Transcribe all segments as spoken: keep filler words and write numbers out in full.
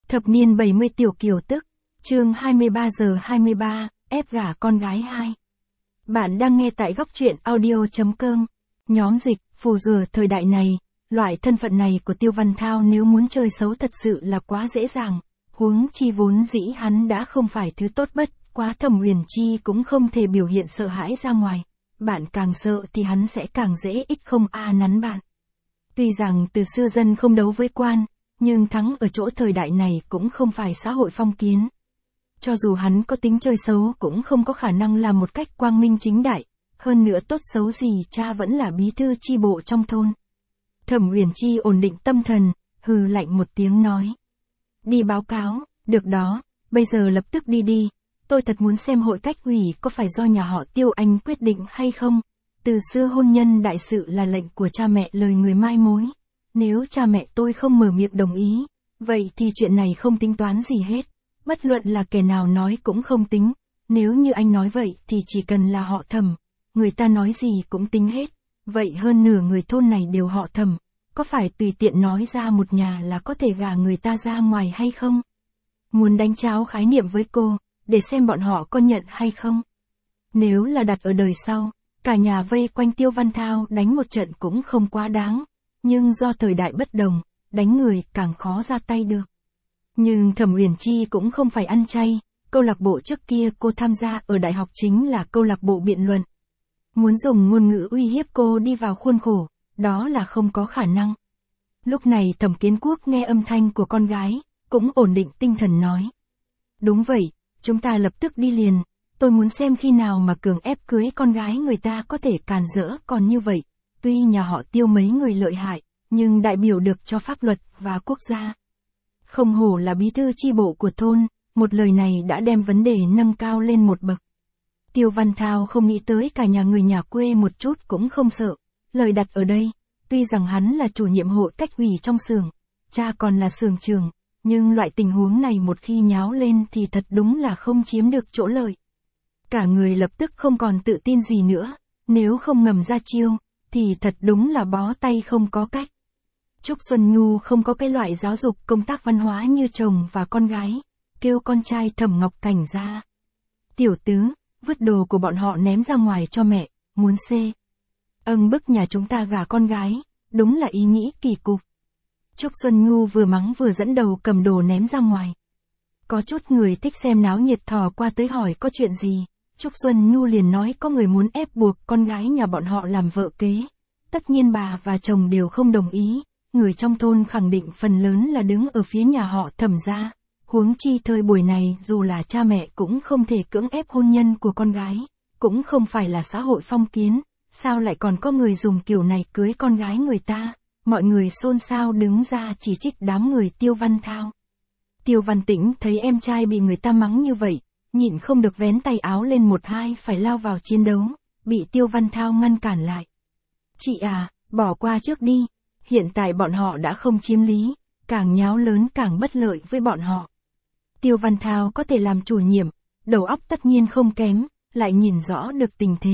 Thập niên bảy mươi tiểu kiều tức, chương hai mươi ba giờ hai mươi ba, ép gả con gái hai. Bạn đang nghe tại góc truyện audio chấm com. Nhóm dịch, phù rùa thời đại này, loại thân phận này của Tiêu Văn Thao nếu muốn chơi xấu thật sự là quá dễ dàng. Huống chi vốn dĩ hắn đã không phải thứ tốt bất quá, Thẩm Uyển Chi cũng không thể biểu hiện sợ hãi ra ngoài. Bạn càng sợ thì hắn sẽ càng dễ ích không a nắn bạn. Tuy rằng từ xưa dân không đấu với quan, nhưng thắng ở chỗ thời đại này cũng không phải xã hội phong kiến. Cho dù hắn có tính chơi xấu cũng không có khả năng làm một cách quang minh chính đại, hơn nữa tốt xấu gì cha vẫn là bí thư chi bộ trong thôn. Thẩm Uyển Chi ổn định tâm thần, hừ lạnh một tiếng nói. Đi báo cáo, được đó, bây giờ lập tức đi đi, tôi thật muốn xem hội cách ủy có phải do nhà họ Tiêu Anh quyết định hay không. Từ xưa hôn nhân đại sự là lệnh của cha mẹ lời người mai mối. Nếu cha mẹ tôi không mở miệng đồng ý, vậy thì chuyện này không tính toán gì hết. Bất luận là kẻ nào nói cũng không tính. Nếu như anh nói vậy thì chỉ cần là họ Thẩm, người ta nói gì cũng tính hết. Vậy hơn nửa người thôn này đều họ Thẩm, có phải tùy tiện nói ra một nhà là có thể gả người ta ra ngoài hay không? Muốn đánh cháo khái niệm với cô, để xem bọn họ có nhận hay không? Nếu là đặt ở đời sau, cả nhà vây quanh Tiêu Văn Thao đánh một trận cũng không quá đáng. Nhưng do thời đại bất đồng, đánh người càng khó ra tay được. Nhưng Thẩm Uyển Chi cũng không phải ăn chay, câu lạc bộ trước kia cô tham gia ở đại học chính là câu lạc bộ biện luận. Muốn dùng ngôn ngữ uy hiếp cô đi vào khuôn khổ, đó là không có khả năng. Lúc này Thẩm Kiến Quốc nghe âm thanh của con gái, cũng ổn định tinh thần nói. Đúng vậy, chúng ta lập tức đi liền, tôi muốn xem khi nào mà cường ép cưới con gái người ta có thể càn rỡ còn như vậy. Tuy nhà họ Tiêu mấy người lợi hại, nhưng đại biểu được cho pháp luật và quốc gia. Không hổ là bí thư chi bộ của thôn, một lời này đã đem vấn đề nâng cao lên một bậc. Tiêu Văn Thao không nghĩ tới cả nhà người nhà quê một chút cũng không sợ. Lời đặt ở đây, tuy rằng hắn là chủ nhiệm hội cách ủy trong xưởng, cha còn là xưởng trưởng, nhưng loại tình huống này một khi nháo lên thì thật đúng là không chiếm được chỗ lợi. Cả người lập tức không còn tự tin gì nữa, nếu không ngầm ra chiêu, thì thật đúng là bó tay không có cách. Trúc Xuân Nhu không có cái loại giáo dục công tác văn hóa như chồng và con gái, kêu con trai Thẩm Ngọc Cảnh ra. Tiểu tứ, vứt đồ của bọn họ ném ra ngoài cho mẹ, muốn xê. Âng bức nhà chúng ta gả con gái, đúng là ý nghĩ kỳ cục. Trúc Xuân Nhu vừa mắng vừa dẫn đầu cầm đồ ném ra ngoài. Có chút người thích xem náo nhiệt thò qua tới hỏi có chuyện gì. Trúc Xuân Nhu liền nói có người muốn ép buộc con gái nhà bọn họ làm vợ kế. Tất nhiên bà và chồng đều không đồng ý. Người trong thôn khẳng định phần lớn là đứng ở phía nhà họ Thẩm gia. Huống chi thời buổi này dù là cha mẹ cũng không thể cưỡng ép hôn nhân của con gái. Cũng không phải là xã hội phong kiến. Sao lại còn có người dùng kiểu này cưới con gái người ta? Mọi người xôn xao đứng ra chỉ trích đám người Tiêu Văn Thao. Tiêu Văn Tĩnh thấy em trai bị người ta mắng như vậy, nhịn không được vén tay áo lên một hai phải lao vào chiến đấu, bị Tiêu Văn Thao ngăn cản lại. Chị à, bỏ qua trước đi, hiện tại bọn họ đã không chiếm lý, càng nháo lớn càng bất lợi với bọn họ. Tiêu Văn Thao có thể làm chủ nhiệm, đầu óc tất nhiên không kém, lại nhìn rõ được tình thế.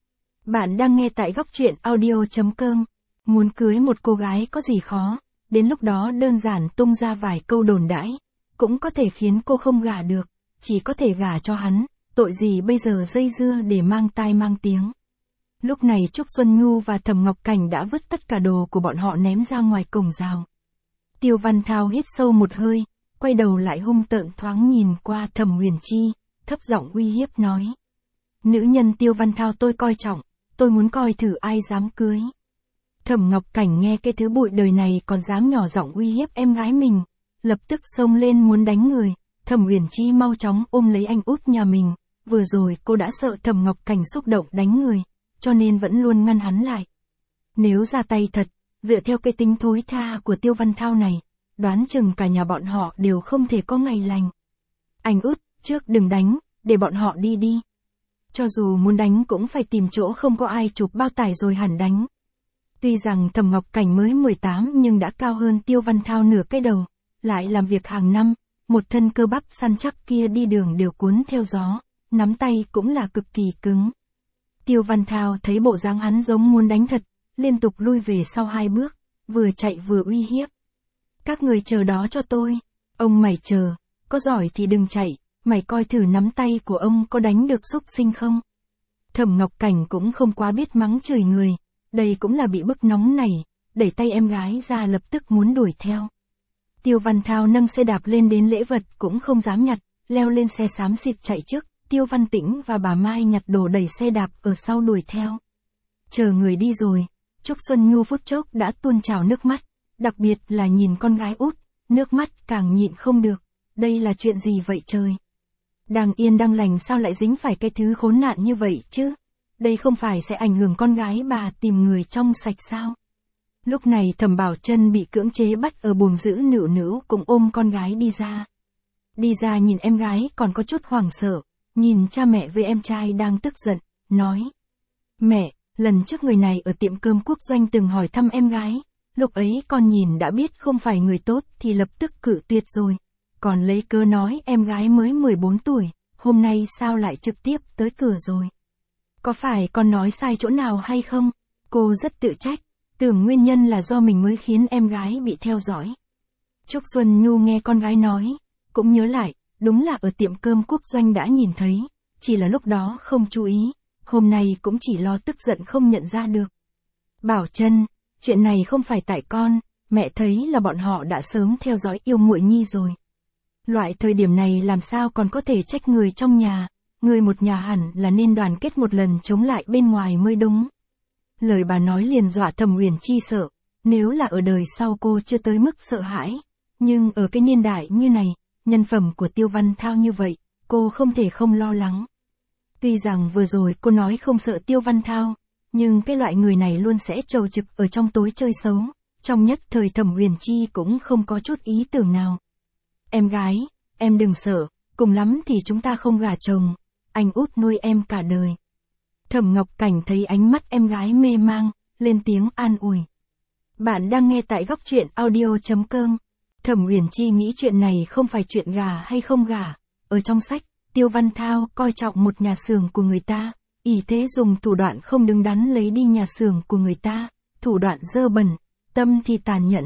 Bạn đang nghe tại góc truyện audio chấm com. Muốn cưới một cô gái có gì khó, đến lúc đó đơn giản tung ra vài câu đồn đãi, cũng có thể khiến cô không gả được, chỉ có thể gả cho hắn, tội gì bây giờ dây dưa để mang tai mang tiếng. Lúc này Trúc Xuân Nhu và Thẩm Ngọc Cảnh đã vứt tất cả đồ của bọn họ ném ra ngoài cổng rào. Tiêu Văn Thao hít sâu một hơi, quay đầu lại hung tợn thoáng nhìn qua Thẩm Uyển Chi, thấp giọng uy hiếp nói. Nữ nhân Tiêu Văn Thao tôi coi trọng, tôi muốn coi thử ai dám cưới. Thẩm Ngọc Cảnh nghe cái thứ bụi đời này còn dám nhỏ giọng uy hiếp em gái mình, lập tức xông lên muốn đánh người. Thẩm Uyển Chi mau chóng ôm lấy anh út nhà mình, vừa rồi cô đã sợ Thẩm Ngọc Cảnh xúc động đánh người, cho nên vẫn luôn ngăn hắn lại. Nếu ra tay thật, dựa theo cái tính thối tha của Tiêu Văn Thao này, đoán chừng cả nhà bọn họ đều không thể có ngày lành. Anh út, trước đừng đánh, để bọn họ đi đi. Cho dù muốn đánh cũng phải tìm chỗ không có ai chụp bao tải rồi hẳn đánh. Tuy rằng Thẩm Ngọc Cảnh mới mười tám nhưng đã cao hơn Tiêu Văn Thao nửa cái đầu, lại làm việc hàng năm, một thân cơ bắp săn chắc kia đi đường đều cuốn theo gió, nắm tay cũng là cực kỳ cứng. Tiêu Văn Thao thấy bộ dáng hắn giống muốn đánh thật, liên tục lui về sau hai bước, vừa chạy vừa uy hiếp. Các người chờ đó cho tôi, Ông mày chờ, có giỏi thì đừng chạy, mày coi thử nắm tay của ông có đánh được xúc sinh không? Thẩm Ngọc Cảnh cũng không quá biết mắng chửi người, đây cũng là bị bức nóng này, đẩy tay em gái ra lập tức muốn đuổi theo. Tiêu Văn Thao nâng xe đạp lên đến lễ vật cũng không dám nhặt, leo lên xe xám xịt chạy trước, Tiêu Văn Tĩnh và bà Mai nhặt đồ đẩy xe đạp ở sau đuổi theo. Chờ người đi rồi, Trúc Xuân Nhu phút chốc đã tuôn trào nước mắt, đặc biệt là nhìn con gái út, nước mắt càng nhịn không được, đây là chuyện gì vậy trời? Đang yên đang lành sao lại dính phải cái thứ khốn nạn như vậy chứ? Đây không phải sẽ ảnh hưởng con gái bà tìm người trong sạch sao? Lúc này Thẩm Bảo Chân bị cưỡng chế bắt ở buồng giữ Nữu Nữu cũng ôm con gái đi ra. Đi ra nhìn em gái còn có chút hoảng sợ, nhìn cha mẹ với em trai đang tức giận, nói. Mẹ, lần trước người này ở tiệm cơm quốc doanh từng hỏi thăm em gái, lúc ấy con nhìn đã biết không phải người tốt thì lập tức cự tuyệt rồi. Còn lấy cớ nói em gái mới mười bốn tuổi, hôm nay sao lại trực tiếp tới cửa rồi? Có phải con nói sai chỗ nào hay không? Cô rất tự trách, tưởng nguyên nhân là do mình mới khiến em gái bị theo dõi. Trúc Xuân Nhu nghe con gái nói, cũng nhớ lại, đúng là ở tiệm cơm quốc doanh đã nhìn thấy, chỉ là lúc đó không chú ý, hôm nay cũng chỉ lo tức giận không nhận ra được. Bảo Chân, chuyện này không phải tại con, mẹ thấy là bọn họ đã sớm theo dõi yêu muội nhi rồi. Loại thời điểm này làm sao còn có thể trách người trong nhà, người một nhà hẳn là nên đoàn kết một lần chống lại bên ngoài mới đúng. Lời bà nói liền dọa Thẩm Uyển Chi sợ, nếu là ở đời sau cô chưa tới mức sợ hãi, nhưng ở cái niên đại như này, nhân phẩm của Tiêu Văn Thao như vậy, cô không thể không lo lắng. Tuy rằng vừa rồi cô nói không sợ Tiêu Văn Thao, nhưng cái loại người này luôn sẽ trầu trực ở trong tối chơi xấu, trong nhất thời Thẩm Uyển Chi cũng không có chút ý tưởng nào. Em gái, em đừng sợ, cùng lắm thì chúng ta không gả chồng, anh út nuôi em cả đời. Thẩm Ngọc Cảnh thấy ánh mắt em gái mê mang, lên tiếng an ủi. Bạn đang nghe tại góc truyện audio chấm com. Thẩm Uyển Chi nghĩ chuyện này không phải chuyện gả hay không gả. Ở trong sách, Tiêu Văn Thao coi trọng một nhà xưởng của người ta, ỷ thế dùng thủ đoạn không đứng đắn lấy đi nhà xưởng của người ta, thủ đoạn dơ bẩn, tâm thì tàn nhẫn.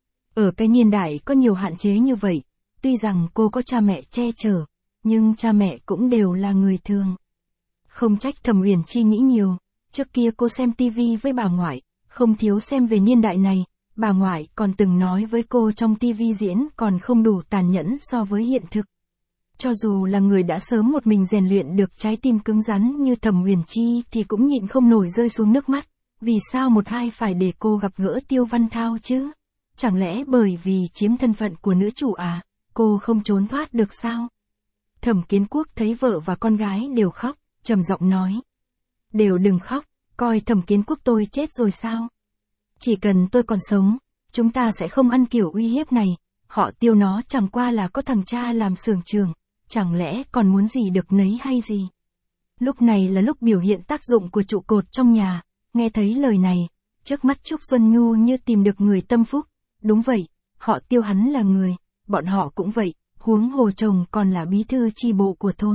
Ở cái niên đại có nhiều hạn chế như vậy, tuy rằng cô có cha mẹ che chở, nhưng cha mẹ cũng đều là người thường. Không trách Thẩm Uyển Chi nghĩ nhiều, trước kia cô xem tivi với bà ngoại, không thiếu xem về niên đại này, bà ngoại còn từng nói với cô trong tivi diễn còn không đủ tàn nhẫn so với hiện thực. Cho dù là người đã sớm một mình rèn luyện được trái tim cứng rắn như Thẩm Uyển Chi thì cũng nhịn không nổi rơi xuống nước mắt, vì sao một hai phải để cô gặp gỡ Tiêu Văn Thao chứ? Chẳng lẽ bởi vì chiếm thân phận của nữ chủ à, cô không trốn thoát được sao? Thẩm Kiến Quốc thấy vợ và con gái đều khóc, trầm giọng nói. Đều đừng khóc, coi Thẩm Kiến Quốc tôi chết rồi sao? Chỉ cần tôi còn sống, chúng ta sẽ không ăn kiểu uy hiếp này, họ Tiêu nó chẳng qua là có thằng cha làm xưởng trường, chẳng lẽ còn muốn gì được nấy hay gì? Lúc này là lúc biểu hiện tác dụng của trụ cột trong nhà, nghe thấy lời này, trước mắt Trúc Xuân Nhu như tìm được người tâm phúc, đúng vậy, họ Tiêu hắn là người, bọn họ cũng vậy, huống hồ chồng còn là bí thư chi bộ của thôn.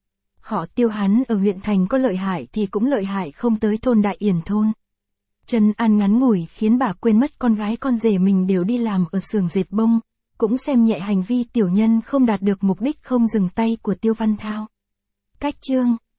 Họ Tiêu hắn ở huyện thành có lợi hại thì cũng lợi hại không tới thôn Đại Yển thôn. Trần An ngắn ngủi khiến bà quên mất con gái con rể mình đều đi làm ở xưởng dệt bông, cũng xem nhẹ hành vi tiểu nhân không đạt được mục đích không dừng tay của Tiêu Văn Thao. Cách chương